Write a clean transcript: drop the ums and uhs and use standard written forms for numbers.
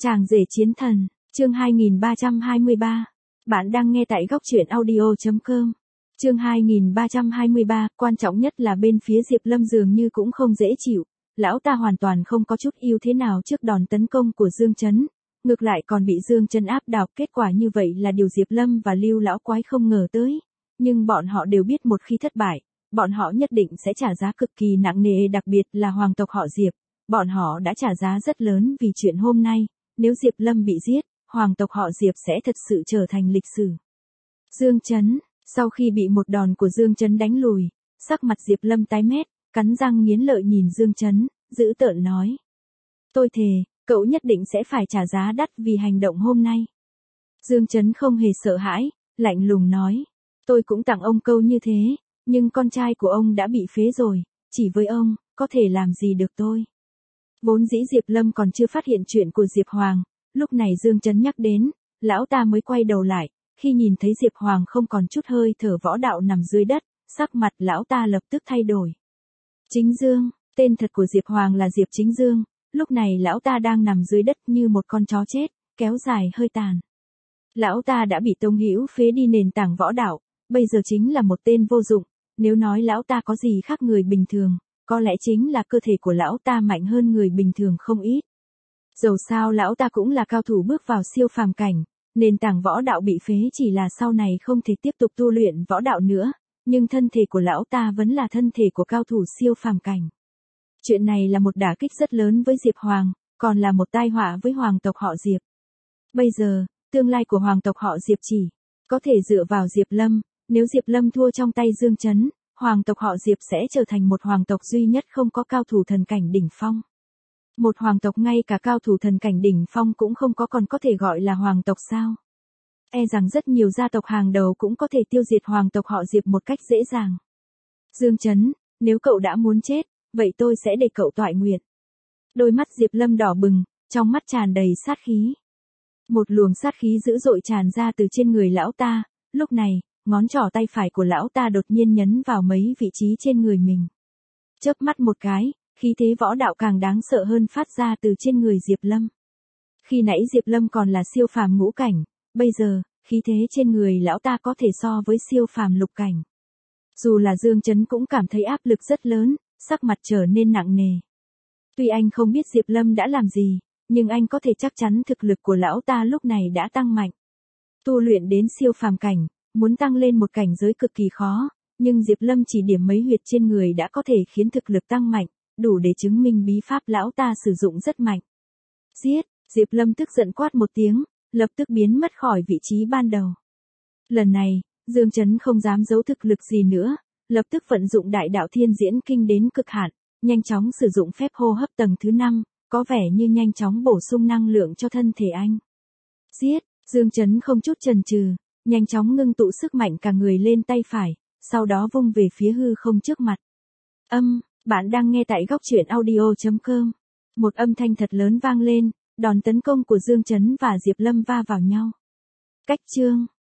Chàng rể chiến thần, chương 2323. Bạn đang nghe tại góc truyện audio.com. Chương 2323, quan trọng nhất là bên phía Diệp Lâm dường như cũng không dễ chịu. Lão ta hoàn toàn không có chút ưu thế nào trước đòn tấn công của Dương Chấn. Ngược lại còn bị Dương Chấn áp đảo, kết quả như vậy là điều Diệp Lâm và Lưu Lão Quái không ngờ tới. Nhưng bọn họ đều biết một khi thất bại, bọn họ nhất định sẽ trả giá cực kỳ nặng nề, đặc biệt là hoàng tộc họ Diệp. Bọn họ đã trả giá rất lớn vì chuyện hôm nay, nếu Diệp Lâm bị giết, hoàng tộc họ Diệp sẽ thật sự trở thành lịch sử. Dương Chấn, sau khi bị một đòn của Dương Chấn đánh lùi, sắc mặt Diệp Lâm tái mét, cắn răng nghiến lợi nhìn Dương Chấn, dữ tợn nói. Tôi thề, cậu nhất định sẽ phải trả giá đắt vì hành động hôm nay. Dương Chấn không hề sợ hãi, lạnh lùng nói. Tôi cũng tặng ông câu như thế, nhưng con trai của ông đã bị phế rồi, chỉ với ông, có thể làm gì được tôi. Vốn dĩ Diệp Lâm còn chưa phát hiện chuyện của Diệp Hoàng, lúc này Dương Chấn nhắc đến, lão ta mới quay đầu lại, khi nhìn thấy Diệp Hoàng không còn chút hơi thở võ đạo nằm dưới đất, sắc mặt lão ta lập tức thay đổi. Chính Dương, tên thật của Diệp Hoàng là Diệp Chính Dương, lúc này lão ta đang nằm dưới đất như một con chó chết, kéo dài hơi tàn. Lão ta đã bị Tông Hữu phế đi nền tảng võ đạo, bây giờ chính là một tên vô dụng, nếu nói lão ta có gì khác người bình thường, có lẽ chính là cơ thể của lão ta mạnh hơn người bình thường không ít. Dầu sao lão ta cũng là cao thủ bước vào siêu phàm cảnh, nền tảng võ đạo bị phế chỉ là sau này không thể tiếp tục tu luyện võ đạo nữa, nhưng thân thể của lão ta vẫn là thân thể của cao thủ siêu phàm cảnh. Chuyện này là một đả kích rất lớn với Diệp Hoàng, còn là một tai họa với hoàng tộc họ Diệp. Bây giờ, tương lai của hoàng tộc họ Diệp chỉ có thể dựa vào Diệp Lâm, nếu Diệp Lâm thua trong tay Dương Chấn, hoàng tộc họ Diệp sẽ trở thành một hoàng tộc duy nhất không có cao thủ thần cảnh đỉnh phong. Một hoàng tộc ngay cả cao thủ thần cảnh đỉnh phong cũng không có còn có thể gọi là hoàng tộc sao? E rằng rất nhiều gia tộc hàng đầu cũng có thể tiêu diệt hoàng tộc họ Diệp một cách dễ dàng. Dương Chấn, nếu cậu đã muốn chết, vậy tôi sẽ để cậu toại nguyện. Đôi mắt Diệp Lâm đỏ bừng, trong mắt tràn đầy sát khí. Một luồng sát khí dữ dội tràn ra từ trên người lão ta, lúc này, ngón trỏ tay phải của lão ta đột nhiên nhấn vào mấy vị trí trên người mình. Chớp mắt một cái, khí thế võ đạo càng đáng sợ hơn phát ra từ trên người Diệp Lâm. Khi nãy Diệp Lâm còn là siêu phàm ngũ cảnh, bây giờ, khí thế trên người lão ta có thể so với siêu phàm lục cảnh. Dù là Dương Chấn cũng cảm thấy áp lực rất lớn, sắc mặt trở nên nặng nề. Tuy anh không biết Diệp Lâm đã làm gì, nhưng anh có thể chắc chắn thực lực của lão ta lúc này đã tăng mạnh. Tu luyện đến siêu phàm cảnh, muốn tăng lên một cảnh giới cực kỳ khó, nhưng Diệp Lâm chỉ điểm mấy huyệt trên người đã có thể khiến thực lực tăng mạnh, đủ để chứng minh bí pháp lão ta sử dụng rất mạnh. Giết, Diệp Lâm tức giận quát một tiếng, lập tức biến mất khỏi vị trí ban đầu. Lần này, Dương Chấn không dám giấu thực lực gì nữa, lập tức vận dụng đại đạo thiên diễn kinh đến cực hạn, nhanh chóng sử dụng phép hô hấp tầng thứ 5, có vẻ như nhanh chóng bổ sung năng lượng cho thân thể anh. Giết, Dương Chấn không chút chần chừ, nhanh chóng ngưng tụ sức mạnh cả người lên tay phải, sau đó vung về phía hư không trước mặt. Bạn đang nghe tại góc truyện audio.com. Một âm thanh thật lớn vang lên, đòn tấn công của Dương Chấn và Diệp Lâm va vào nhau. Cách chương,